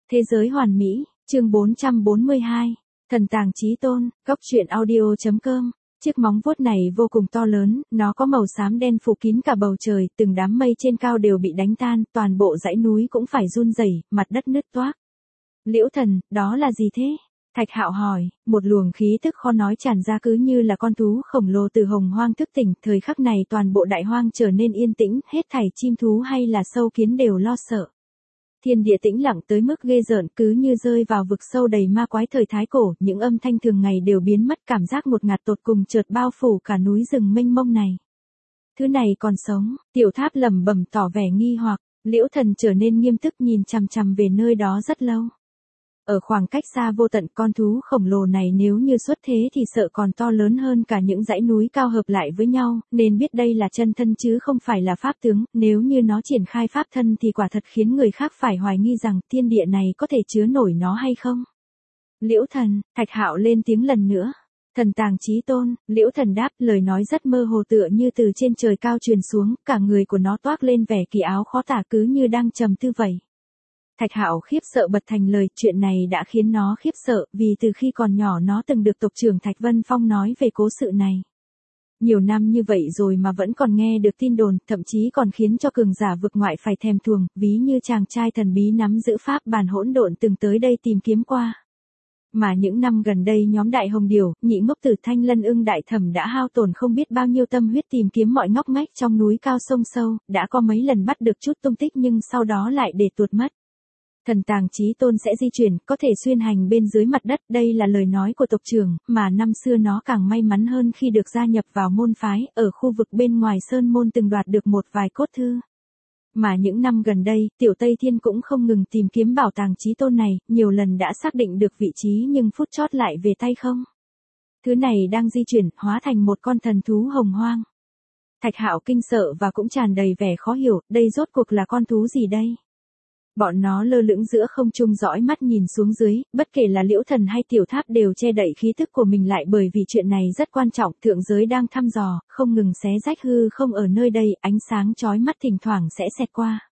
Thế giới hoàn mỹ, chương 442, thần tàng chí tôn, góc truyện audio.com. Chiếc móng vuốt này vô cùng to lớn, nó có màu xám đen phủ kín cả bầu trời, từng đám mây trên cao đều bị đánh tan, toàn bộ dãy núi cũng phải run rẩy, mặt đất nứt toác. Liễu Thần, đó là gì thế? Thạch Hạo hỏi, một luồng khí tức khó nói tràn ra cứ như là con thú khổng lồ từ hồng hoang thức tỉnh, thời khắc này toàn bộ đại hoang trở nên yên tĩnh, hết thảy chim thú hay là sâu kiến đều lo sợ. Thiên địa tĩnh lặng tới mức ghê rợn, cứ như rơi vào vực sâu đầy ma quái thời thái cổ, những âm thanh thường ngày đều biến mất, cảm giác ngột ngạt tột cùng chợt bao phủ cả núi rừng mênh mông này. Thứ này còn sống, Tiểu Tháp lẩm bẩm tỏ vẻ nghi hoặc, Liễu Thần trở nên nghiêm túc nhìn chằm chằm về nơi đó rất lâu. Ở khoảng cách xa vô tận, con thú khổng lồ này nếu như xuất thế thì sợ còn to lớn hơn cả những dãy núi cao hợp lại với nhau, nên biết đây là chân thân chứ không phải là pháp tướng, nếu như nó triển khai pháp thân thì quả thật khiến người khác phải hoài nghi rằng thiên địa này có thể chứa nổi nó hay không. Liễu Thần, Thạch Hạo lên tiếng lần nữa. Thần tàng chí tôn, Liễu Thần đáp, lời nói rất mơ hồ tựa như từ trên trời cao truyền xuống, cả người của nó toát lên vẻ kỳ áo khó tả cứ như đang trầm tư vậy. Thạch Hạo khiếp sợ bật thành lời, chuyện này đã khiến nó khiếp sợ, vì từ khi còn nhỏ nó từng được tộc trưởng Thạch Vân Phong nói về cố sự này. Nhiều năm như vậy rồi mà vẫn còn nghe được tin đồn, thậm chí còn khiến cho cường giả vực ngoại phải thèm thuồng, ví như chàng trai thần bí nắm giữ pháp bàn hỗn độn từng tới đây tìm kiếm qua. Mà những năm gần đây nhóm Đại Hồng Điểu, Nhị Ngốc Tử, Thanh Lân Ưng, Đại Thẩm đã hao tổn không biết bao nhiêu tâm huyết tìm kiếm mọi ngóc ngách trong núi cao sông sâu, đã có mấy lần bắt được chút tung tích nhưng sau đó lại để tuột mất. Thần tàng chí tôn sẽ di chuyển, có thể xuyên hành bên dưới mặt đất, đây là lời nói của tộc trưởng, mà năm xưa nó càng may mắn hơn khi được gia nhập vào môn phái, ở khu vực bên ngoài sơn môn từng đoạt được một vài cốt thư. Mà những năm gần đây, Tiểu Tây Thiên cũng không ngừng tìm kiếm bảo tàng chí tôn này, nhiều lần đã xác định được vị trí nhưng phút chót lại về tay không. Thứ này đang di chuyển, hóa thành một con thần thú hồng hoang. Thạch Hạo kinh sợ và cũng tràn đầy vẻ khó hiểu, đây rốt cuộc là con thú gì đây? Bọn nó lơ lửng giữa không trung dõi mắt nhìn xuống dưới, bất kể là Liễu Thần hay Tiểu Tháp đều che đậy khí thức của mình lại bởi vì chuyện này rất quan trọng, thượng giới đang thăm dò, không ngừng xé rách hư không ở nơi đây, ánh sáng chói mắt thỉnh thoảng sẽ xẹt qua.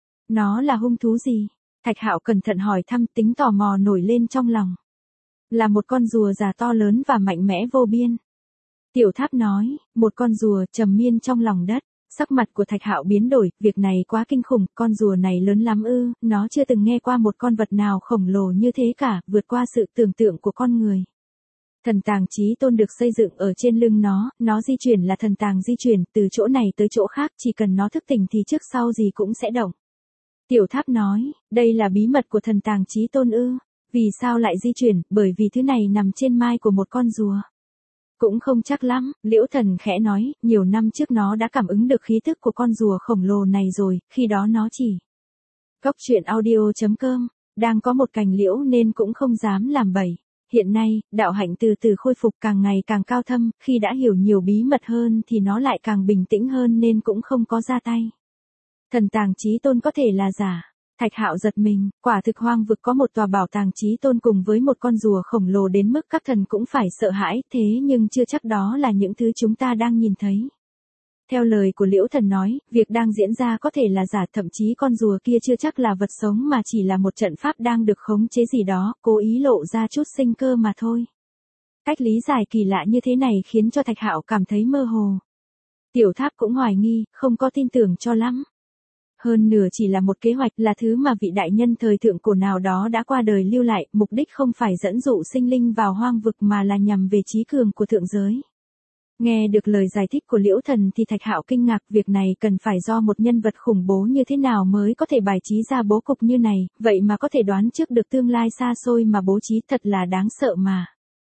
Nó là hung thú gì? Thạch Hạo cẩn thận hỏi thăm, tính tò mò nổi lên trong lòng. Là một con rùa già to lớn và mạnh mẽ vô biên. Tiểu Tháp nói, một con rùa trầm miên trong lòng đất. Sắc mặt của Thạch Hạo biến đổi, việc này quá kinh khủng, con rùa này lớn lắm ư, nó chưa từng nghe qua một con vật nào khổng lồ như thế cả, vượt qua sự tưởng tượng của con người. Thần tàng chí tôn được xây dựng ở trên lưng nó di chuyển là thần tàng di chuyển, từ chỗ này tới chỗ khác, chỉ cần nó thức tỉnh thì trước sau gì cũng sẽ động. Tiểu Tháp nói, đây là bí mật của thần tàng chí tôn ư, vì sao lại di chuyển, bởi vì thứ này nằm trên mai của một con rùa. Cũng không chắc lắm, Liễu Thần khẽ nói, nhiều năm trước nó đã cảm ứng được khí tức của con rùa khổng lồ này rồi, khi đó nó chỉ. Góc truyện audio.com, đang có một cành liễu nên cũng không dám làm bậy. Hiện nay, đạo hạnh từ từ khôi phục càng ngày càng cao thâm, khi đã hiểu nhiều bí mật hơn thì nó lại càng bình tĩnh hơn nên cũng không có ra tay. Thần tàng chí tôn có thể là giả. Thạch Hạo giật mình, quả thực hoang vực có một tòa bảo tàng chí tôn cùng với một con rùa khổng lồ đến mức các thần cũng phải sợ hãi, thế nhưng chưa chắc đó là những thứ chúng ta đang nhìn thấy. Theo lời của Liễu Thần nói, việc đang diễn ra có thể là giả, thậm chí con rùa kia chưa chắc là vật sống mà chỉ là một trận pháp đang được khống chế gì đó, cố ý lộ ra chút sinh cơ mà thôi. Cách lý giải kỳ lạ như thế này khiến cho Thạch Hạo cảm thấy mơ hồ. Tiểu Tháp cũng hoài nghi, không có tin tưởng cho lắm. Hơn nửa chỉ là một kế hoạch, là thứ mà vị đại nhân thời thượng cổ nào đó đã qua đời lưu lại, mục đích không phải dẫn dụ sinh linh vào hoang vực mà là nhằm về trí cường của thượng giới. Nghe được lời giải thích của Liễu Thần thì Thạch Hạo kinh ngạc, việc này cần phải do một nhân vật khủng bố như thế nào mới có thể bài trí ra bố cục như này, vậy mà có thể đoán trước được tương lai xa xôi mà bố trí, thật là đáng sợ mà.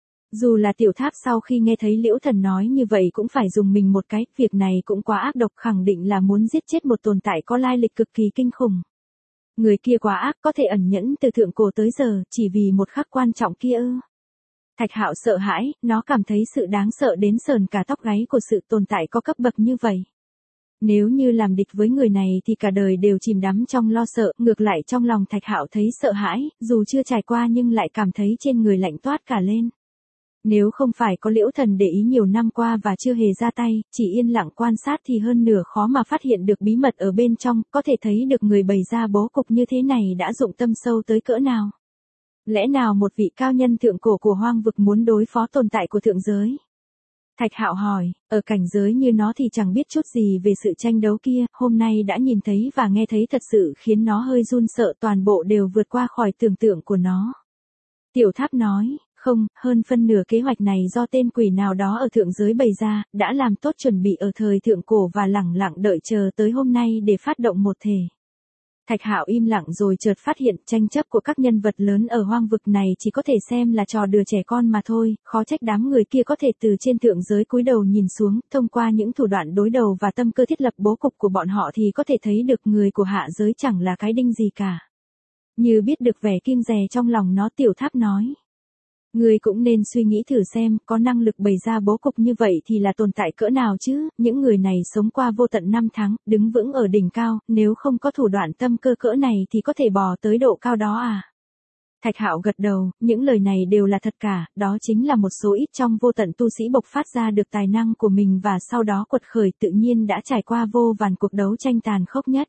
Dù là Tiểu Tháp sau khi nghe thấy Liễu Thần nói như vậy cũng phải dùng mình một cái, việc này cũng quá ác độc, khẳng định là muốn giết chết một tồn tại có lai lịch cực kỳ kinh khủng. Người kia quá ác, có thể ẩn nhẫn từ thượng cổ tới giờ, chỉ vì một khắc quan trọng kia ư. Thạch Hạo sợ hãi, nó cảm thấy sự đáng sợ đến sờn cả tóc gáy của sự tồn tại có cấp bậc như vậy. Nếu như làm địch với người này thì cả đời đều chìm đắm trong lo sợ, ngược lại trong lòng Thạch Hạo thấy sợ hãi, dù chưa trải qua nhưng lại cảm thấy trên người lạnh toát cả lên. Nếu không phải có Liễu Thần để ý nhiều năm qua và chưa hề ra tay, chỉ yên lặng quan sát thì hơn nửa khó mà phát hiện được bí mật ở bên trong, có thể thấy được người bày ra bố cục như thế này đã dụng tâm sâu tới cỡ nào. Lẽ nào một vị cao nhân thượng cổ của hoang vực muốn đối phó tồn tại của thượng giới? Thạch Hạo hỏi, ở cảnh giới như nó thì chẳng biết chút gì về sự tranh đấu kia, hôm nay đã nhìn thấy và nghe thấy thật sự khiến nó hơi run sợ, toàn bộ đều vượt qua khỏi tưởng tượng của nó. Tiểu Tháp nói, không, hơn phân nửa kế hoạch này do tên quỷ nào đó ở thượng giới bày ra, đã làm tốt chuẩn bị ở thời thượng cổ và lẳng lặng đợi chờ tới hôm nay để phát động một thể. Thạch Hạo im lặng rồi chợt phát hiện tranh chấp của các nhân vật lớn ở hoang vực này chỉ có thể xem là trò đùa trẻ con mà thôi, khó trách đám người kia có thể từ trên thượng giới cúi đầu nhìn xuống, thông qua những thủ đoạn đối đầu và tâm cơ thiết lập bố cục của bọn họ thì có thể thấy được người của hạ giới chẳng là cái đinh gì cả. Như biết được vẻ kiêng dè trong lòng nó, Tiểu Tháp nói. Ngươi cũng nên suy nghĩ thử xem, có năng lực bày ra bố cục như vậy thì là tồn tại cỡ nào chứ, những người này sống qua vô tận năm tháng, đứng vững ở đỉnh cao, nếu không có thủ đoạn tâm cơ cỡ này thì có thể bò tới độ cao đó à? Thạch Hạo gật đầu, những lời này đều là thật cả, đó chính là một số ít trong vô tận tu sĩ bộc phát ra được tài năng của mình và sau đó quật khởi tự nhiên đã trải qua vô vàn cuộc đấu tranh tàn khốc nhất.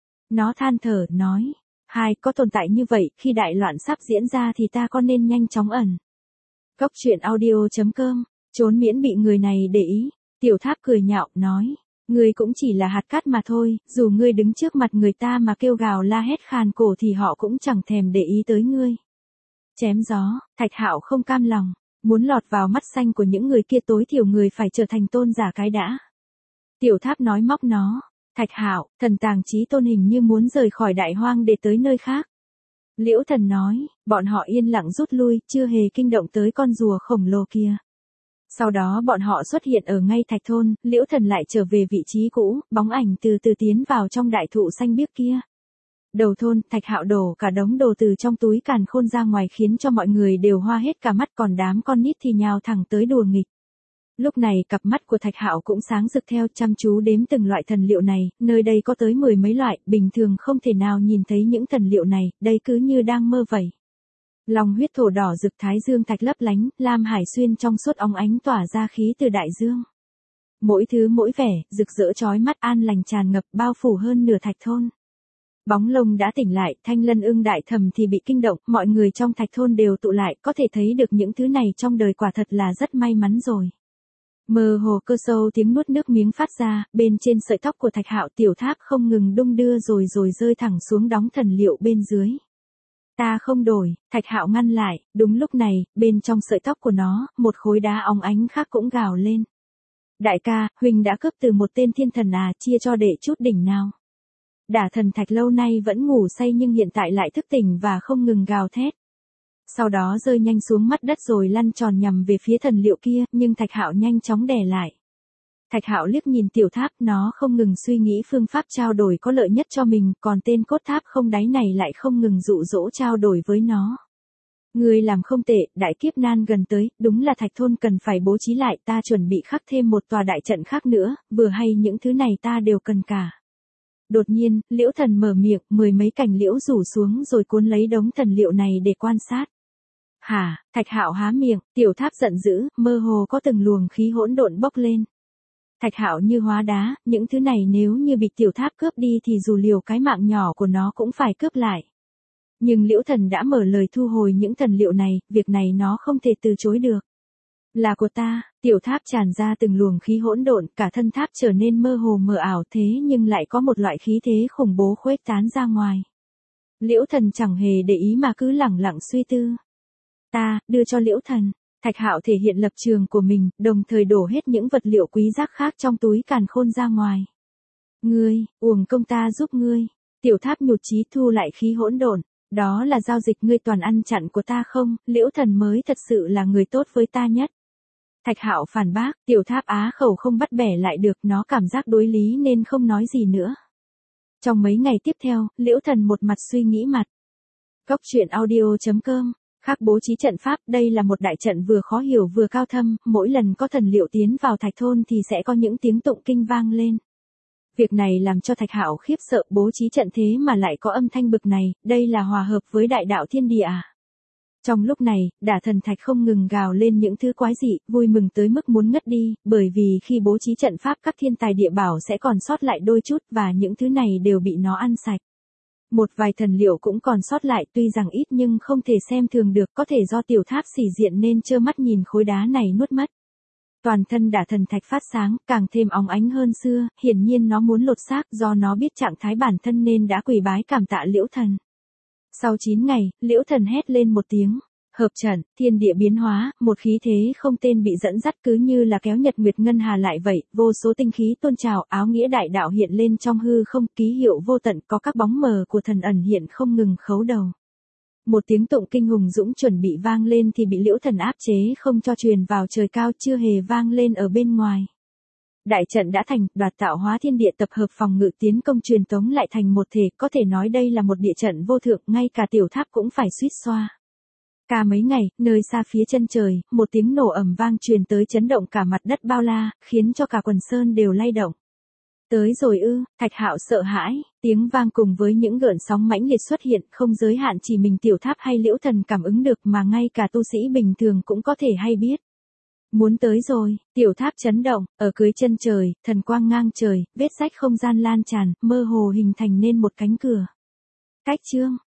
Nó than thở, nói, có tồn tại như vậy, khi đại loạn sắp diễn ra thì ta có nên nhanh chóng ẩn. Cốc truyện audio.com, trốn miễn bị người này để ý. Tiểu Tháp cười nhạo, nói, ngươi cũng chỉ là hạt cát mà thôi, dù ngươi đứng trước mặt người ta mà kêu gào la hét khàn cổ thì họ cũng chẳng thèm để ý tới ngươi. Chém gió, Thạch Hạo không cam lòng, muốn lọt vào mắt xanh của những người kia tối thiểu người phải trở thành tôn giả cái đã. Tiểu Tháp nói móc nó, Thạch Hạo, thần tàng chí tôn hình như muốn rời khỏi đại hoang để tới nơi khác. Liễu Thần nói, bọn họ yên lặng rút lui, chưa hề kinh động tới con rùa khổng lồ kia. Sau đó bọn họ xuất hiện ở ngay Thạch Thôn, Liễu Thần lại trở về vị trí cũ, bóng ảnh từ từ tiến vào trong đại thụ xanh biếc kia. Đầu thôn, Thạch Hạo đổ cả đống đồ từ trong túi càn khôn ra ngoài khiến cho mọi người đều hoa hết cả mắt, còn đám con nít thì nhào thẳng tới đùa nghịch. Lúc này cặp mắt của Thạch Hạo cũng sáng rực theo, chăm chú đếm từng loại thần liệu này, nơi đây có tới 10 mấy loại, bình thường không thể nào nhìn thấy những thần liệu này, đây cứ như đang mơ vậy. Long huyết thổ đỏ rực, thái dương thạch lấp lánh, lam hải xuyên trong suốt óng ánh tỏa ra khí từ đại dương. Mỗi thứ mỗi vẻ, rực rỡ chói mắt, an lành tràn ngập, bao phủ hơn nửa Thạch Thôn. Bóng lông đã tỉnh lại, Thanh Lân Ưng đại thầm thì bị kinh động, mọi người trong Thạch Thôn đều tụ lại, có thể thấy được những thứ này trong đời quả thật là rất may mắn rồi. Mơ hồ cơ sâu tiếng nuốt nước miếng phát ra, bên trên sợi tóc của Thạch Hạo, Tiểu Tháp không ngừng đung đưa rồi rơi thẳng xuống đóng thần liệu bên dưới. Ta không đổi, Thạch Hạo ngăn lại, đúng lúc này, bên trong sợi tóc của nó, một khối đá óng ánh khác cũng gào lên. Đại ca, huynh đã cướp từ một tên thiên thần à, chia cho đệ chút đỉnh nào. Đả thần Thạch lâu nay vẫn ngủ say nhưng hiện tại lại thức tỉnh và không ngừng gào thét. Sau đó rơi nhanh xuống mắt đất rồi lăn tròn nhằm về phía thần liệu kia, nhưng Thạch Hạo nhanh chóng đè lại. Thạch Hạo liếc nhìn Tiểu Tháp, nó không ngừng suy nghĩ phương pháp trao đổi có lợi nhất cho mình, còn tên cốt tháp không đáy này lại không ngừng dụ dỗ trao đổi với nó. Ngươi làm không tệ, đại kiếp nan gần tới, đúng là Thạch Thôn cần phải bố trí lại, ta chuẩn bị khắc thêm một tòa đại trận khác nữa, vừa hay những thứ này ta đều cần cả. Đột nhiên, Liễu Thần mở miệng, 10 mấy cành liễu rủ xuống rồi cuốn lấy đống thần liệu này để quan sát. Hả, Thạch Hạo há miệng, Tiểu Tháp giận dữ, mơ hồ có từng luồng khí hỗn độn bốc lên. Thạch Hạo như hóa đá, những thứ này nếu như bị Tiểu Tháp cướp đi thì dù liều cái mạng nhỏ của nó cũng phải cướp lại. Nhưng Liễu Thần đã mở lời thu hồi những thần liệu này, việc này nó không thể từ chối được. Là của ta, Tiểu Tháp tràn ra từng luồng khí hỗn độn, cả thân tháp trở nên mơ hồ mờ ảo thế nhưng lại có một loại khí thế khủng bố khuếch tán ra ngoài. Liễu Thần chẳng hề để ý mà cứ lẳng lặng suy tư. Ta, đưa cho Liễu Thần. Thạch Hạo thể hiện lập trường của mình, đồng thời đổ hết những vật liệu quý giác khác trong túi càn khôn ra ngoài. Ngươi, uổng công ta giúp ngươi. Tiểu Tháp nhụt chí thu lại khí hỗn độn. Đó là giao dịch, ngươi toàn ăn chặn của ta không, Liễu Thần mới thật sự là người tốt với ta nhất. Thạch Hạo phản bác, Tiểu Tháp á khẩu không bắt bẻ lại được, nó cảm giác đối lý nên không nói gì nữa. Trong mấy ngày tiếp theo, Liễu Thần một mặt suy nghĩ mặt. Cốc truyện audio.com, khác bố trí trận pháp, đây là một đại trận vừa khó hiểu vừa cao thâm, mỗi lần có thần liệu tiến vào Thạch Thôn thì sẽ có những tiếng tụng kinh vang lên. Việc này làm cho Thạch Hạo khiếp sợ, bố trí trận thế mà lại có âm thanh bực này, đây là hòa hợp với đại đạo thiên địa à? Trong lúc này, Đả Thần Thạch không ngừng gào lên những thứ quái dị, vui mừng tới mức muốn ngất đi, bởi vì khi bố trí trận pháp các thiên tài địa bảo sẽ còn sót lại đôi chút và những thứ này đều bị nó ăn sạch. Một vài thần liệu cũng còn sót lại tuy rằng ít nhưng không thể xem thường được, có thể do tiểu tháp xỉ diện nên trơ mắt nhìn khối đá này nuốt mất. Toàn thân Đả Thần Thạch phát sáng, càng thêm óng ánh hơn xưa, hiển nhiên nó muốn lột xác, do nó biết trạng thái bản thân nên đã quỳ bái cảm tạ Liễu Thần. Sau 9 ngày, Liễu Thần hét lên một tiếng. Hợp trận, thiên địa biến hóa, một khí thế không tên bị dẫn dắt cứ như là kéo nhật nguyệt ngân hà lại vậy, vô số tinh khí tôn trào, áo nghĩa đại đạo hiện lên trong hư không, ký hiệu vô tận, có các bóng mờ của thần ẩn hiện không ngừng khấu đầu. Một tiếng tụng kinh hùng dũng chuẩn bị vang lên thì bị Liễu Thần áp chế không cho truyền vào trời cao, chưa hề vang lên ở bên ngoài. Đại trận đã thành, Đoạt Tạo Hóa Thiên Địa tập hợp phòng ngự tiến công truyền tống lại thành một thể, có thể nói đây là một địa trận vô thượng, ngay cả tiểu tháp cũng phải suýt xoa. Cả mấy ngày, nơi xa phía chân trời, một tiếng nổ ầm vang truyền tới chấn động cả mặt đất bao la, khiến cho cả quần sơn đều lay động. Tới rồi ư, Thạch Hạo sợ hãi, tiếng vang cùng với những gợn sóng mãnh liệt xuất hiện, không giới hạn chỉ mình tiểu tháp hay Liễu Thần cảm ứng được mà ngay cả tu sĩ bình thường cũng có thể hay biết. Muốn tới rồi, tiểu tháp chấn động, ở dưới chân trời, thần quang ngang trời, vết rách không gian lan tràn, mơ hồ hình thành nên một cánh cửa. Cách chương